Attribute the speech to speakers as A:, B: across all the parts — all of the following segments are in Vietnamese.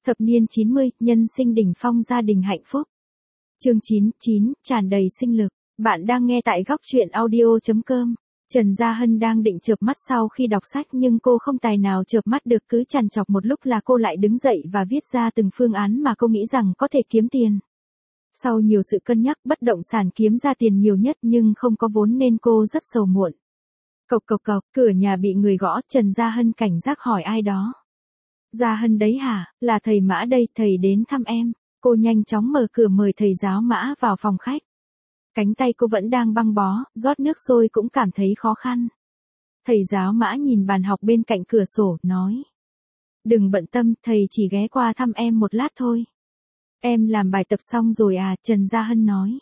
A: Thập niên 90, nhân sinh đỉnh phong gia đình hạnh phúc. Chương 9, tràn đầy sinh lực. Bạn đang nghe tại góc truyện audio.com. Trần Gia Hân đang định chợp mắt sau khi đọc sách nhưng cô không tài nào chợp mắt được, cứ trằn trọc một lúc là cô lại đứng dậy và viết ra từng phương án mà cô nghĩ rằng có thể kiếm tiền. Sau nhiều sự cân nhắc, bất động sản kiếm ra tiền nhiều nhất nhưng không có vốn nên cô rất sầu muộn. Cộc cộc cộc, cửa nhà bị người gõ, Trần Gia Hân cảnh giác hỏi ai đó. Gia Hân đấy hả, là thầy Mã đây, thầy đến thăm em. Cô nhanh chóng mở cửa mời thầy giáo Mã vào phòng khách. Cánh tay cô vẫn đang băng bó, rót nước sôi cũng cảm thấy khó khăn. Thầy giáo Mã nhìn bàn học bên cạnh cửa sổ, nói. Đừng bận tâm, thầy chỉ ghé qua thăm em một lát thôi. Em làm bài tập xong rồi à, Trần Gia Hân nói.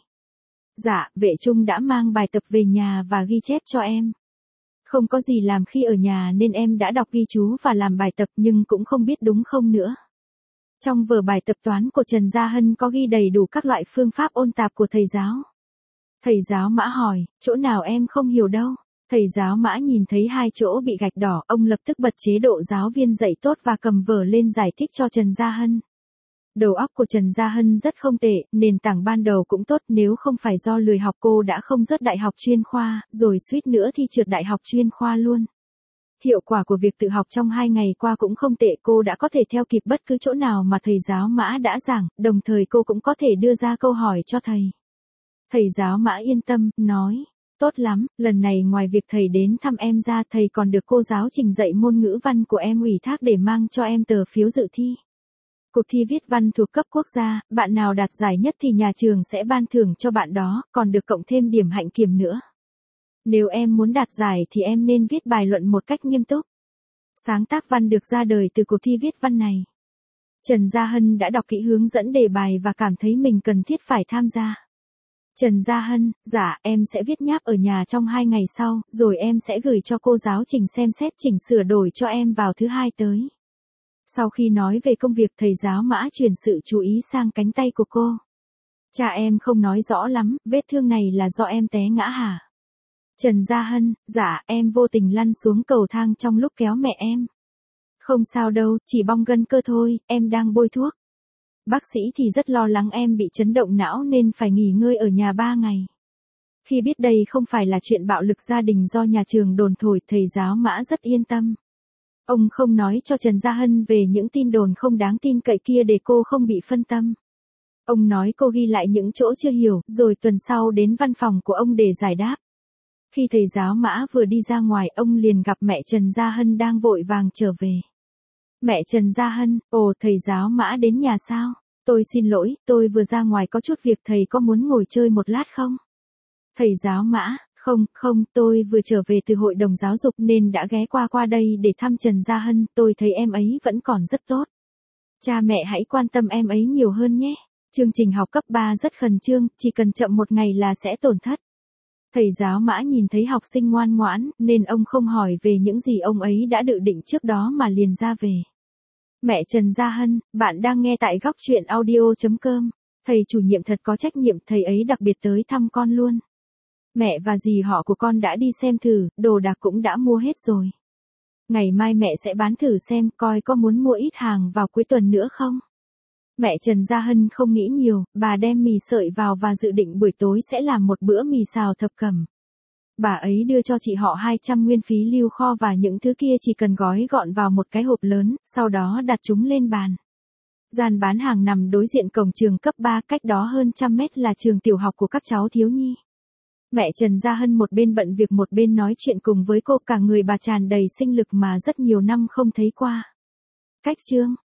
A: Dạ, vệ trung đã mang bài tập về nhà và ghi chép cho em. Không có gì làm khi ở nhà nên em đã đọc ghi chú và làm bài tập nhưng cũng không biết đúng không nữa. Trong vở bài tập toán của Trần Gia Hân có ghi đầy đủ các loại phương pháp ôn tập của thầy giáo. Thầy giáo Mã hỏi, chỗ nào em không hiểu đâu? Thầy giáo Mã nhìn thấy hai chỗ bị gạch đỏ, ông lập tức bật chế độ giáo viên dạy tốt và cầm vở lên giải thích cho Trần Gia Hân. Đầu óc của Trần Gia Hân rất không tệ, nền tảng ban đầu cũng tốt, nếu không phải do lười học cô đã không rớt đại học chuyên khoa, rồi suýt nữa thì trượt đại học chuyên khoa luôn. Hiệu quả của việc tự học trong 2 ngày qua cũng không tệ, cô đã có thể theo kịp bất cứ chỗ nào mà thầy giáo Mã đã giảng, đồng thời cô cũng có thể đưa ra câu hỏi cho thầy. Thầy giáo Mã yên tâm, nói, tốt lắm, lần này ngoài việc thầy đến thăm em ra, thầy còn được cô giáo trình dạy môn ngữ văn của em ủy thác để mang cho em tờ phiếu dự thi. Cuộc thi viết văn thuộc cấp quốc gia, bạn nào đạt giải nhất thì nhà trường sẽ ban thưởng cho bạn đó, còn được cộng thêm điểm hạnh kiểm nữa. Nếu em muốn đạt giải thì em nên viết bài luận một cách nghiêm túc. Sáng tác văn được ra đời từ cuộc thi viết văn này. Trần Gia Hân đã đọc kỹ hướng dẫn đề bài và cảm thấy mình cần thiết phải tham gia. Trần Gia Hân, dạ, em sẽ viết nháp ở nhà trong 2 ngày sau, rồi em sẽ gửi cho cô giáo Trình xem xét chỉnh sửa đổi cho em vào thứ Hai tới. Sau khi nói về công việc, thầy giáo Mã chuyển sự chú ý sang cánh tay của cô. Cha em không nói rõ lắm, vết thương này là do em té ngã hả? Trần Gia Hân, dạ, em vô tình lăn xuống cầu thang trong lúc kéo mẹ em. Không sao đâu, chỉ bong gân cơ thôi, em đang bôi thuốc. Bác sĩ thì rất lo lắng em bị chấn động não nên phải nghỉ ngơi ở nhà 3 ngày. Khi biết đây không phải là chuyện bạo lực gia đình do nhà trường đồn thổi, thầy giáo Mã rất yên tâm. Ông không nói cho Trần Gia Hân về những tin đồn không đáng tin cậy kia để cô không bị phân tâm. Ông nói cô ghi lại những chỗ chưa hiểu, rồi tuần sau đến văn phòng của ông để giải đáp. Khi thầy giáo Mã vừa đi ra ngoài, ông liền gặp mẹ Trần Gia Hân đang vội vàng trở về. Mẹ Trần Gia Hân, ồ, thầy giáo Mã đến nhà sao? Tôi xin lỗi, tôi vừa ra ngoài có chút việc, thầy có muốn ngồi chơi một lát không? Thầy giáo Mã, không, tôi vừa trở về từ hội đồng giáo dục nên đã ghé qua đây để thăm Trần Gia Hân, tôi thấy em ấy vẫn còn rất tốt. Cha mẹ hãy quan tâm em ấy nhiều hơn nhé. Chương trình học cấp 3 rất khẩn trương, chỉ cần chậm 1 ngày là sẽ tổn thất. Thầy giáo Mã nhìn thấy học sinh ngoan ngoãn, nên ông không hỏi về những gì ông ấy đã dự định trước đó mà liền ra về. Mẹ Trần Gia Hân, bạn đang nghe tại góc truyện audio.com. Thầy chủ nhiệm thật có trách nhiệm, thầy ấy đặc biệt tới thăm con luôn. Mẹ và dì họ của con đã đi xem thử, đồ đạc cũng đã mua hết rồi. Ngày mai mẹ sẽ bán thử xem, coi có muốn mua ít hàng vào cuối tuần nữa không. Mẹ Trần Gia Hân không nghĩ nhiều, bà đem mì sợi vào và dự định buổi tối sẽ làm một bữa mì xào thập cẩm. Bà ấy đưa cho chị họ 200 nguyên phí lưu kho và những thứ kia chỉ cần gói gọn vào một cái hộp lớn, sau đó đặt chúng lên bàn. Gian bán hàng nằm đối diện cổng trường cấp 3, cách đó hơn 100 mét là trường tiểu học của các cháu thiếu nhi. Mẹ Trần Gia Hân một bên bận việc một bên nói chuyện cùng với cô, cả người bà tràn đầy sinh lực mà rất nhiều năm không thấy qua. Cách chương